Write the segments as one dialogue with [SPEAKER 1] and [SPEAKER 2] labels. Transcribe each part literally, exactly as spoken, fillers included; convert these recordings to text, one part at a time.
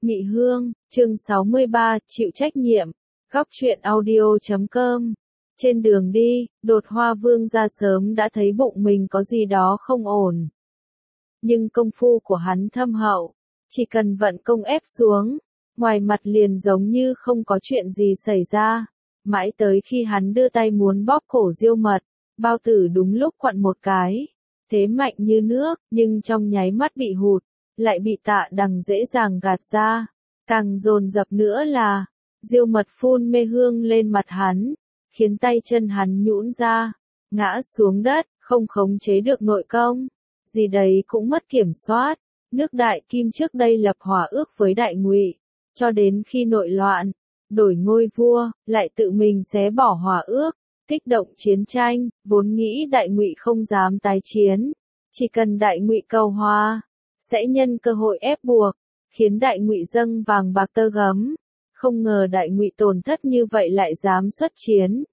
[SPEAKER 1] Mị Hương, chương sáu mươi ba, chịu trách nhiệm. Góc truyện audio chấm com. Trên đường đi, Đột Hoa Vương ra sớm đã thấy bụng mình có gì đó không ổn. Nhưng công phu của hắn thâm hậu, chỉ cần vận công ép xuống, ngoài mặt liền giống như không có chuyện gì xảy ra. Mãi tới khi hắn đưa tay muốn bóp cổ Diêu Mật, bao tử đúng lúc quặn một cái, thế mạnh như nước, nhưng trong nháy mắt bị hụt, lại bị Tạ Đằng dễ dàng gạt ra. Càng dồn dập nữa là, Diêu Mật phun mê hương lên mặt hắn, khiến tay chân hắn nhũn ra, ngã xuống đất, không khống chế được nội công, gì đấy cũng mất kiểm soát. Nước Đại Kim trước đây lập hòa ước với Đại Ngụy, cho đến khi nội loạn, đổi ngôi vua, lại tự mình xé bỏ hòa ước, kích động chiến tranh, vốn nghĩ Đại Ngụy không dám tái chiến, chỉ cần Đại Ngụy cầu hòa, sẽ nhân cơ hội ép buộc, khiến Đại Ngụy dâng vàng bạc tơ gấm. Không ngờ Đại Ngụy tổn thất như vậy lại dám xuất chiến.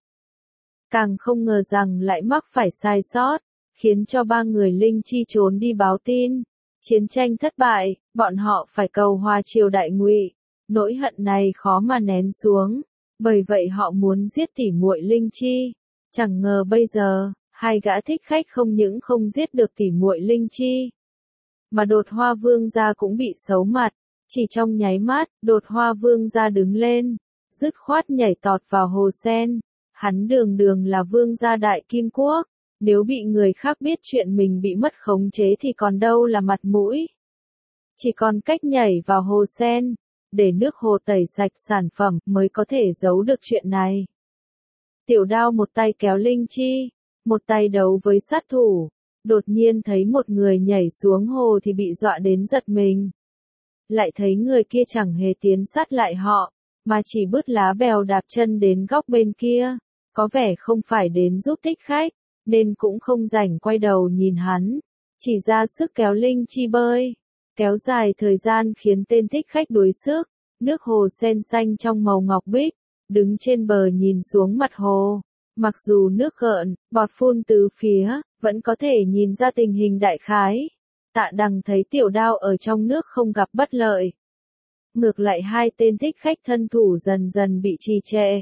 [SPEAKER 1] Càng không ngờ rằng lại mắc phải sai sót, khiến cho ba người linh chi trốn đi báo tin. Chiến tranh thất bại, bọn họ phải cầu hòa triều Đại Ngụy. Nỗi hận này khó mà nén xuống, bởi vậy họ muốn giết tỉ muội linh chi. Chẳng ngờ bây giờ, hai gã thích khách không những không giết được tỉ muội linh chi, mà Đột Hoa Vương gia cũng bị xấu mặt. Chỉ trong nháy mắt, Đột Hoa Vương gia đứng lên, dứt khoát nhảy tọt vào hồ sen. Hắn đường đường là vương gia Đại Kim Quốc, nếu bị người khác biết chuyện mình bị mất khống chế thì còn đâu là mặt mũi. Chỉ còn cách nhảy vào hồ sen, để nước hồ tẩy sạch sản phẩm mới có thể giấu được chuyện này. Tiểu Đao một tay kéo linh chi, một tay đấu với sát thủ, đột nhiên thấy một người nhảy xuống hồ thì bị dọa đến giật mình. Lại thấy người kia chẳng hề tiến sát lại họ, mà chỉ bứt lá bèo đạp chân đến góc bên kia, có vẻ không phải đến giúp thích khách, nên cũng không rảnh quay đầu nhìn hắn, chỉ ra sức kéo linh chi bơi, kéo dài thời gian khiến tên thích khách đuối sức. Nước hồ sen xanh trong màu ngọc bích, đứng trên bờ nhìn xuống mặt hồ, mặc dù nước gợn, bọt phun từ phía, vẫn có thể nhìn ra tình hình đại khái. Tạ Đằng thấy Tiểu Đao ở trong nước không gặp bất lợi. Ngược lại hai tên thích khách thân thủ dần dần bị trì trệ.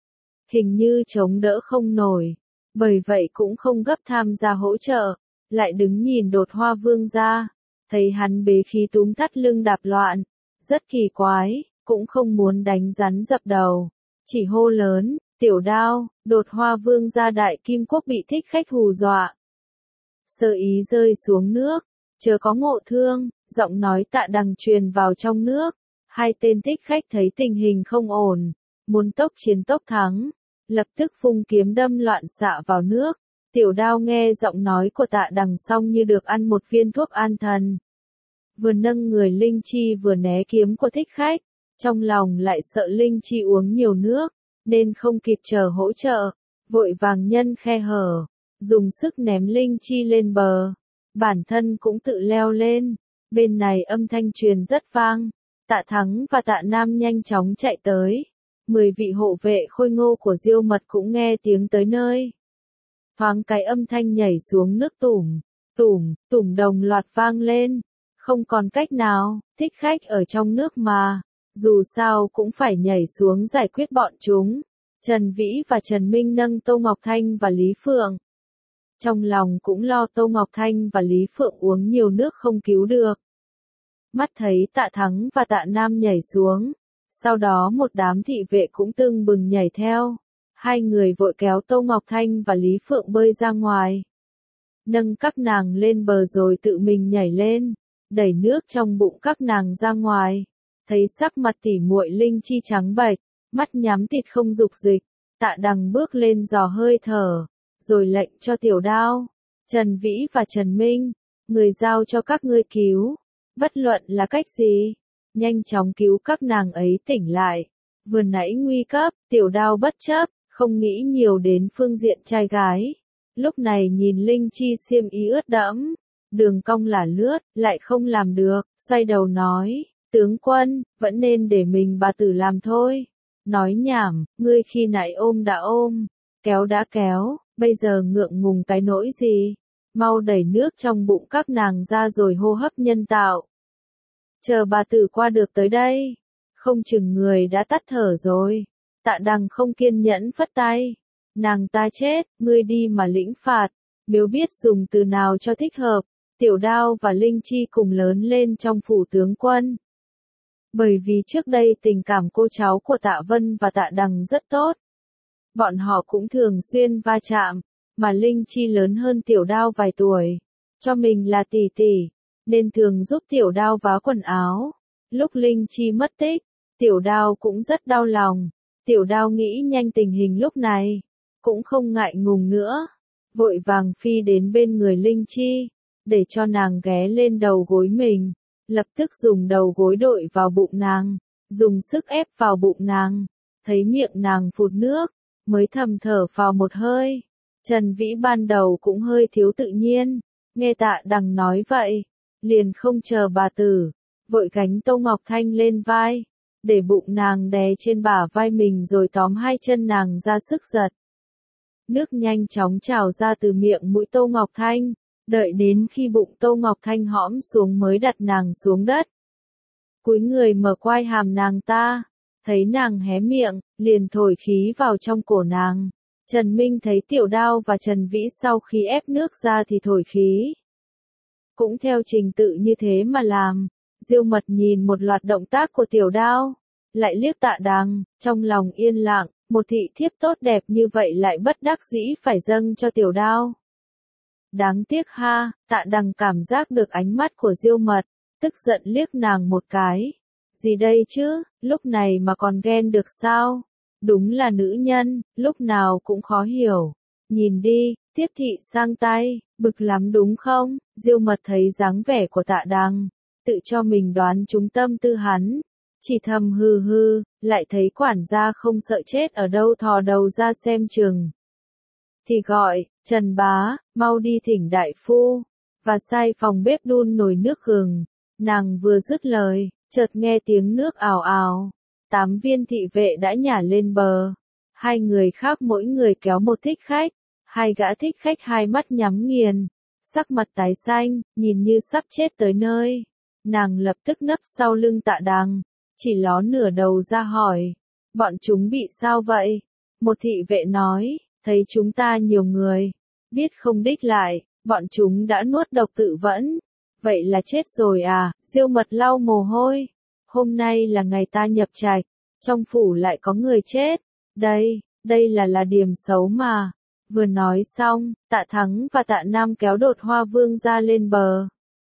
[SPEAKER 1] Hình như chống đỡ không nổi, bởi vậy cũng không gấp tham gia hỗ trợ, lại đứng nhìn Đột Hoa Vương gia, thấy hắn bế khí túm thắt lưng đạp loạn, rất kỳ quái, cũng không muốn đánh rắn dập đầu, chỉ hô lớn, Tiểu Đao, Đột Hoa Vương gia Đại Kim Quốc bị thích khách hù dọa. Sơ ý rơi xuống nước, chớ có ngộ thương, giọng nói Tạ Đằng truyền vào trong nước. Hai tên thích khách thấy tình hình không ổn, muốn tốc chiến tốc thắng, lập tức vung kiếm đâm loạn xạ vào nước. Tiểu Đao nghe giọng nói của Tạ Đằng xong như được ăn một viên thuốc an thần. Vừa nâng người linh chi vừa né kiếm của thích khách, trong lòng lại sợ linh chi uống nhiều nước, nên không kịp chờ hỗ trợ, vội vàng nhân khe hở, dùng sức ném linh chi lên bờ. Bản thân cũng tự leo lên, bên này âm thanh truyền rất vang, Tạ Thắng và Tạ Nam nhanh chóng chạy tới. Mười vị hộ vệ khôi ngô của Diêu Mật cũng nghe tiếng tới nơi. Thoáng cái âm thanh nhảy xuống nước tủm, tủm, tủm đồng loạt vang lên. Không còn cách nào, thích khách ở trong nước mà, dù sao cũng phải nhảy xuống giải quyết bọn chúng. Trần Vĩ và Trần Minh nâng Tô Ngọc Thanh và Lý Phượng. Trong lòng cũng lo Tô Ngọc Thanh và Lý Phượng uống nhiều nước không cứu được. Mắt thấy Tạ Thắng và Tạ Nam nhảy xuống, sau đó một đám thị vệ cũng tưng bừng nhảy theo. Hai người vội kéo Tô Ngọc Thanh và Lý Phượng bơi ra ngoài, nâng các nàng lên bờ rồi tự mình nhảy lên, đẩy nước trong bụng các nàng ra ngoài. Thấy sắc mặt tỉ muội linh chi trắng bệch, mắt nhắm tịt không dục dịch, Tạ Đằng bước lên dò hơi thở, rồi lệnh cho Tiểu Đao, Trần Vĩ và Trần Minh, người giao cho các ngươi cứu, bất luận là cách gì, nhanh chóng cứu các nàng ấy tỉnh lại. Vừa nãy nguy cấp, Tiểu Đao bất chấp, không nghĩ nhiều đến phương diện trai gái. Lúc này nhìn linh chi xiêm y ướt đẫm, đường cong lả lướt, lại không làm được, xoay đầu nói, tướng quân, vẫn nên để mình bà tử làm thôi. Nói nhảm, ngươi khi nãy ôm đã ôm, kéo đã kéo, bây giờ ngượng ngùng cái nỗi gì, mau đẩy nước trong bụng các nàng ra rồi hô hấp nhân tạo. chờ bà tử qua được tới đây, không chừng người đã tắt thở rồi. Tạ Đằng không kiên nhẫn phất tay. Nàng ta chết, ngươi đi mà lĩnh phạt, nếu biết dùng từ nào cho thích hợp. Tiểu Đao và Linh Chi cùng lớn lên trong phủ tướng quân. Bởi vì trước đây tình cảm cô cháu của Tạ Vân và Tạ Đằng rất tốt. Bọn họ cũng thường xuyên va chạm, mà Linh Chi lớn hơn Tiểu Đao vài tuổi. Cho mình là tỷ tỷ, nên thường giúp Tiểu Đao vá quần áo. Lúc Linh Chi mất tích, Tiểu Đao cũng rất đau lòng. Tiểu Đao nghĩ nhanh tình hình lúc này, cũng không ngại ngùng nữa. Vội vàng phi đến bên người Linh Chi, để cho nàng ghé lên đầu gối mình. Lập tức dùng đầu gối đội vào bụng nàng, dùng sức ép vào bụng nàng. Thấy miệng nàng phụt nước, mới thầm thở phào một hơi. Trần Vĩ ban đầu cũng hơi thiếu tự nhiên, nghe Tạ Đằng nói vậy, liền không chờ bà tử, vội gánh Tô Ngọc Thanh lên vai, để bụng nàng đè trên bả vai mình rồi tóm hai chân nàng ra sức giật. Nước nhanh chóng trào ra từ miệng mũi Tô Ngọc Thanh, đợi đến khi bụng Tô Ngọc Thanh hõm xuống mới đặt nàng xuống đất. Cúi người mở quai hàm nàng ta, thấy nàng hé miệng, liền thổi khí vào trong cổ nàng. Trần Minh thấy Tiểu Đao và Trần Vĩ sau khi ép nước ra thì thổi khí. Cũng theo trình tự như thế mà làm. Diêu Mật nhìn một loạt động tác của Tiểu Đao, lại liếc Tạ Đằng, trong lòng yên lặng, một thị thiếp tốt đẹp như vậy lại bất đắc dĩ phải dâng cho Tiểu Đao. Đáng tiếc ha, Tạ Đằng cảm giác được ánh mắt của Diêu Mật, tức giận liếc nàng một cái. Gì đây chứ, lúc này mà còn ghen được sao? Đúng là nữ nhân, lúc nào cũng khó hiểu. Nhìn đi, tiếp thị sang tay, bực lắm đúng không? Diêu Mật thấy dáng vẻ của Tạ Đằng, tự cho mình đoán trúng tâm tư hắn. Chỉ thầm hừ hừ, lại thấy quản gia không sợ chết ở đâu thò đầu ra xem chừng. Thì gọi, Trần bá, mau đi thỉnh đại phu, và sai phòng bếp đun nồi nước gừng. Nàng vừa dứt lời, chợt nghe tiếng nước ào ào. Tám viên thị vệ đã nhả lên bờ. Hai người khác mỗi người kéo một thích khách. Hai gã thích khách hai mắt nhắm nghiền, sắc mặt tái xanh, nhìn như sắp chết tới nơi. Nàng lập tức nấp sau lưng Tạ Đằng, chỉ ló nửa đầu ra hỏi, bọn chúng bị sao vậy? Một thị vệ nói, thấy chúng ta nhiều người, biết không đích lại, bọn chúng đã nuốt độc tự vẫn. Vậy là chết rồi à? Diêu Mật lau mồ hôi. Hôm nay là ngày ta nhập trạch, trong phủ lại có người chết. Đây, đây là là điểm xấu mà. Vừa nói xong, Tạ Thắng và Tạ Nam kéo Đột Hoa Vương gia lên bờ.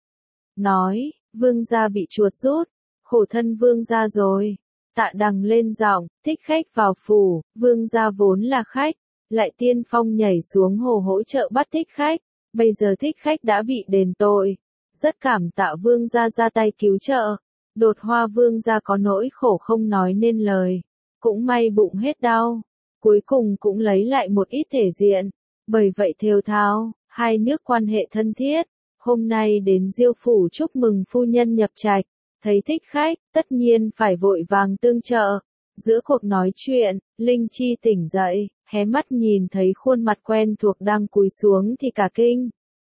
[SPEAKER 1] Nói, Vương gia bị chuột rút, khổ thân Vương gia rồi. Tạ Đằng lên giọng, thích khách vào phủ, Vương gia vốn là khách, lại tiên phong nhảy xuống hồ hỗ trợ bắt thích khách. Bây giờ thích khách đã bị đền tội, rất cảm tạ Vương gia ra tay cứu trợ. Đột Hoa Vương gia có nỗi khổ không nói nên lời, cũng may bụng hết đau, cuối cùng cũng lấy lại một ít thể diện. Bởi vậy thều thào, hai nước quan hệ thân thiết. Hôm nay đến Diêu phủ chúc mừng phu nhân nhập trạch, thấy thích khách, tất nhiên phải vội vàng tương trợ. Giữa cuộc nói chuyện, Linh Chi tỉnh dậy, hé mắt nhìn thấy khuôn mặt quen thuộc đang cúi xuống thì cả kinh.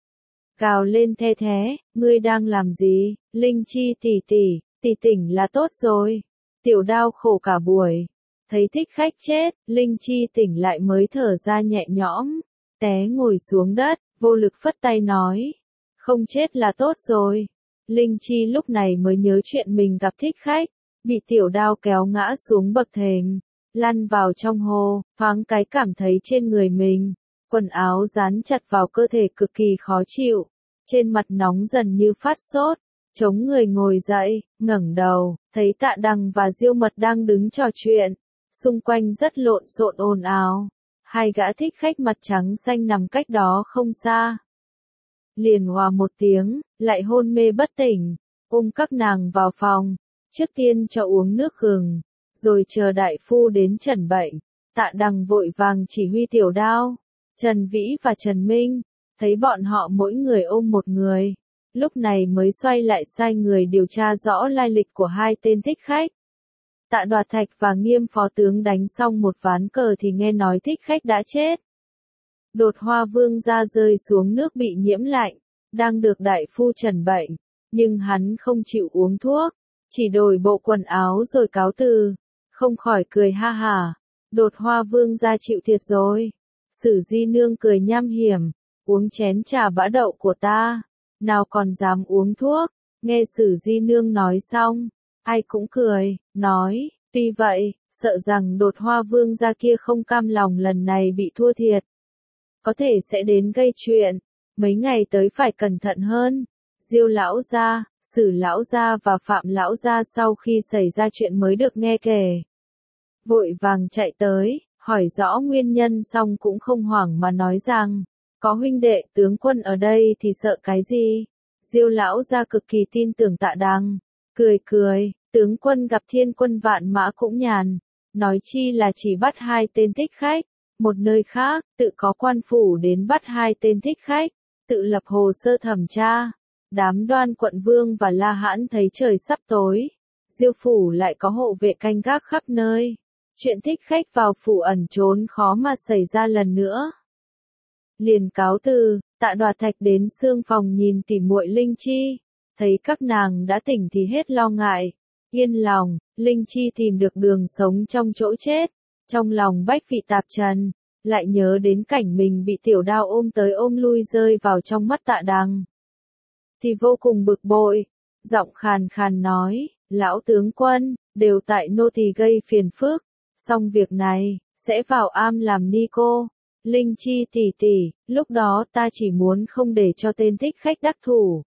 [SPEAKER 1] Gào lên the thé, ngươi đang làm gì? Linh Chi tỷ tỷ, tỷ tỉnh là tốt rồi. Tiểu Đao khổ cả buổi, thấy thích khách chết, Linh Chi tỉnh lại mới thở ra nhẹ nhõm, té ngồi xuống đất, vô lực phất tay nói, không chết là tốt rồi. Linh Chi lúc này mới nhớ chuyện mình gặp thích khách, bị Tiểu Đao kéo ngã xuống bậc thềm, lăn vào trong hồ, thoáng cái cảm thấy trên người mình, quần áo dán chặt vào cơ thể cực kỳ khó chịu, trên mặt nóng dần như phát sốt, chống người ngồi dậy, ngẩng đầu, thấy Tạ Đằng và Diêu Mật đang đứng trò chuyện, xung quanh rất lộn xộn ồn ào, hai gã thích khách mặt trắng xanh nằm cách đó không xa. Liền hòa một tiếng, lại hôn mê bất tỉnh, ôm các nàng vào phòng, trước tiên cho uống nước gừng, rồi chờ đại phu đến chẩn bệnh. Tạ Đằng vội vàng chỉ huy Tiểu Đao, Trần Vĩ và Trần Minh, thấy bọn họ mỗi người ôm một người, lúc này mới xoay lại sai người điều tra rõ lai lịch của hai tên thích khách. Tạ Đoạt Thạch và Nghiêm phó tướng đánh xong một ván cờ thì nghe nói thích khách đã chết. Đột Hoa Vương gia rơi xuống nước bị nhiễm lạnh, đang được đại phu chẩn bệnh. nhưng hắn không chịu uống thuốc, chỉ đổi bộ quần áo rồi cáo từ, không khỏi cười ha hả, Đột Hoa Vương gia chịu thiệt rồi. Sử Di Nương cười nham hiểm, uống chén trà bã đậu của ta, nào còn dám uống thuốc. Nghe Sử Di Nương nói xong, ai cũng cười, nói, tuy vậy, sợ rằng Đột Hoa Vương gia kia không cam lòng lần này bị thua thiệt, có thể sẽ đến gây chuyện, mấy ngày tới phải cẩn thận hơn. Diêu lão gia, Sử lão gia và Phạm lão gia sau khi xảy ra chuyện mới được nghe kể, vội vàng chạy tới, hỏi rõ nguyên nhân xong cũng không hoảng mà nói rằng, có huynh đệ tướng quân ở đây thì sợ cái gì. Diêu lão gia cực kỳ tin tưởng Tạ Đằng, cười cười, tướng quân gặp thiên quân vạn mã cũng nhàn, nói chi là chỉ bắt hai tên thích khách. Một nơi khác, tự có quan phủ đến bắt hai tên thích khách, tự lập hồ sơ thẩm tra. Đám Đoan quận vương và La Hãn thấy trời sắp tối, Diêu phủ lại có hộ vệ canh gác khắp nơi. Chuyện thích khách vào phủ ẩn trốn khó mà xảy ra lần nữa. Liền cáo từ, Tạ Đoạt Thạch đến xương phòng nhìn tỉ muội Linh Chi, thấy các nàng đã tỉnh thì hết lo ngại, yên lòng. Linh Chi tìm được đường sống trong chỗ chết, trong lòng bách vị tạp trần, lại nhớ đến cảnh mình bị tiểu đao ôm tới ôm lui rơi vào trong mắt Tạ Đằng, thì vô cùng bực bội, giọng khàn khàn nói, lão tướng quân, đều tại nô tỳ gây phiền phức, xong việc này, sẽ vào am làm ni cô. Linh Chi tỷ tỷ, lúc đó ta chỉ muốn không để cho tên thích khách đắc thủ,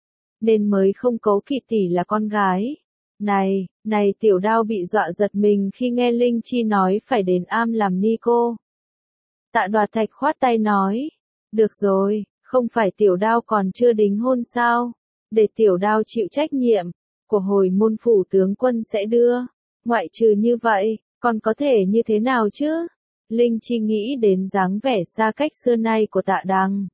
[SPEAKER 1] nên mới không cấu kỵ tỷ là con gái. Này, này tiểu đao bị dọa giật mình khi nghe Linh Chi nói phải đến am làm ni cô. Tạ Đoạt Thạch khoát tay nói, được rồi, không phải tiểu đao còn chưa đính hôn sao, để tiểu đao chịu trách nhiệm, của hồi môn phủ tướng quân sẽ đưa, ngoại trừ như vậy, còn có thể như thế nào chứ? Linh Chi nghĩ đến dáng vẻ xa cách xưa nay của Tạ Đằng,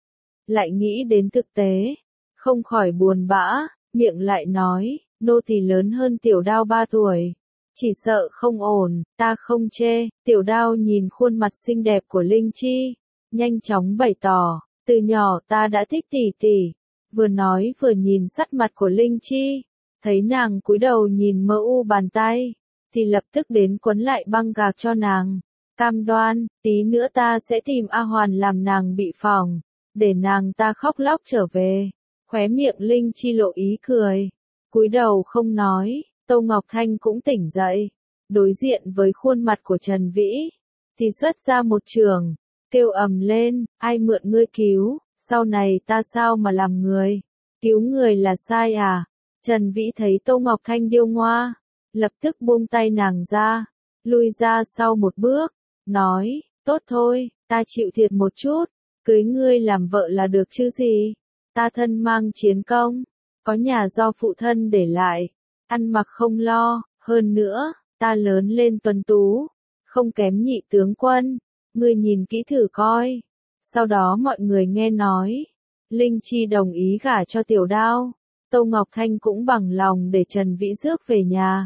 [SPEAKER 1] lại nghĩ đến thực tế, không khỏi buồn bã, miệng lại nói, nô tỳ lớn hơn tiểu đao ba tuổi, chỉ sợ không ổn, ta không chê. Tiểu đao nhìn khuôn mặt xinh đẹp của Linh Chi, nhanh chóng bày tỏ, từ nhỏ ta đã thích tỷ tỷ. Vừa nói vừa nhìn sắt mặt của Linh Chi, thấy nàng cúi đầu nhìn mơ u bàn tay, thì lập tức đến quấn lại băng gạc cho nàng. Cam đoan, tí nữa ta sẽ tìm A Hoàn làm nàng bị phỏng, để nàng ta khóc lóc trở về. Khóe miệng Linh Chi lộ ý cười, cúi đầu không nói. Tô Ngọc Thanh cũng tỉnh dậy, đối diện với khuôn mặt của Trần Vĩ, thì xuất ra một trường, kêu ầm lên, ai mượn ngươi cứu, sau này ta sao mà làm người, cứu người là sai à? Trần Vĩ thấy Tô Ngọc Thanh điêu ngoa, lập tức buông tay nàng ra, lui ra sau một bước, nói, tốt thôi, ta chịu thiệt một chút, cưới ngươi làm vợ là được chứ gì, ta thân mang chiến công, có nhà do phụ thân để lại, ăn mặc không lo, hơn nữa, ta lớn lên tuấn tú, không kém nhị tướng quân, ngươi nhìn kỹ thử coi. Sau đó mọi người nghe nói, Linh Chi đồng ý gả cho tiểu đao, Tô Ngọc Thanh cũng bằng lòng để Trần Vĩ rước về nhà.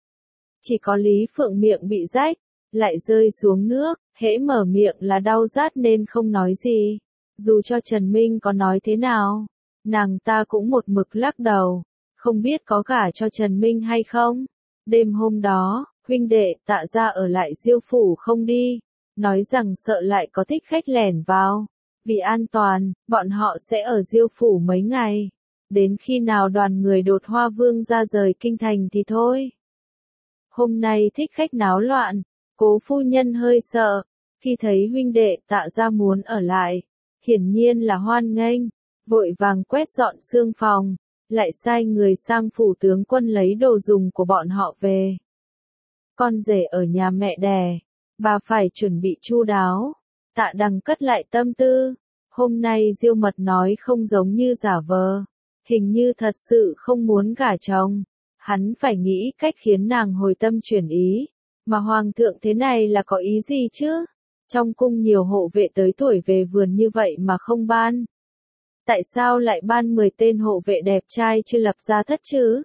[SPEAKER 1] Chỉ có Lý Phượng miệng bị rách, lại rơi xuống nước, hễ mở miệng là đau rát nên không nói gì. Dù cho Trần Minh có nói thế nào, nàng ta cũng một mực lắc đầu, không biết có gả cho Trần Minh hay không. Đêm hôm đó, huynh đệ Tạ gia ở lại Diêu phủ không đi, nói rằng sợ lại có thích khách lẻn vào. Vì an toàn, bọn họ sẽ ở Diêu phủ mấy ngày, đến khi nào đoàn người Đột Hoa Vương ra rời kinh thành thì thôi. Hôm nay thích khách náo loạn, Cố phu nhân hơi sợ, khi thấy huynh đệ Tạ gia muốn ở lại, hiển nhiên là hoan nghênh, vội vàng quét dọn xương phòng, lại sai người sang phủ tướng quân lấy đồ dùng của bọn họ về. Con rể ở nhà mẹ đẻ, bà phải chuẩn bị chu đáo. Tạ Đằng cất lại tâm tư, hôm nay Diêu Mật nói không giống như giả vờ, hình như thật sự không muốn gả chồng, hắn phải nghĩ cách khiến nàng hồi tâm chuyển ý, mà hoàng thượng thế này là có ý gì chứ? Trong cung nhiều hộ vệ tới tuổi về vườn như vậy mà không ban. Tại sao lại ban mười tên hộ vệ đẹp trai chưa lập ra thất chứ?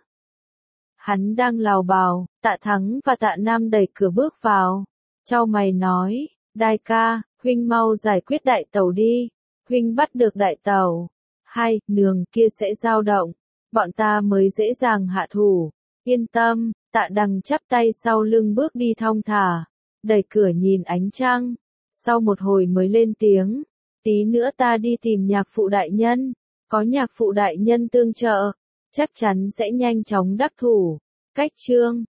[SPEAKER 1] Hắn đang lào bào, Tạ Thắng và Tạ Nam đẩy cửa bước vào. Chau mày nói, đại ca, huynh mau giải quyết đại tẩu đi. Huynh bắt được đại tẩu. Hai, nương kia sẽ dao động. bọn ta mới dễ dàng hạ thủ. Yên tâm, Tạ Đằng chắp tay sau lưng bước đi thong thả, đẩy cửa nhìn ánh trăng. Sau một hồi mới lên tiếng, tí nữa ta đi tìm nhạc phụ đại nhân, có nhạc phụ đại nhân tương trợ, chắc chắn sẽ nhanh chóng đắc thủ. Cách chương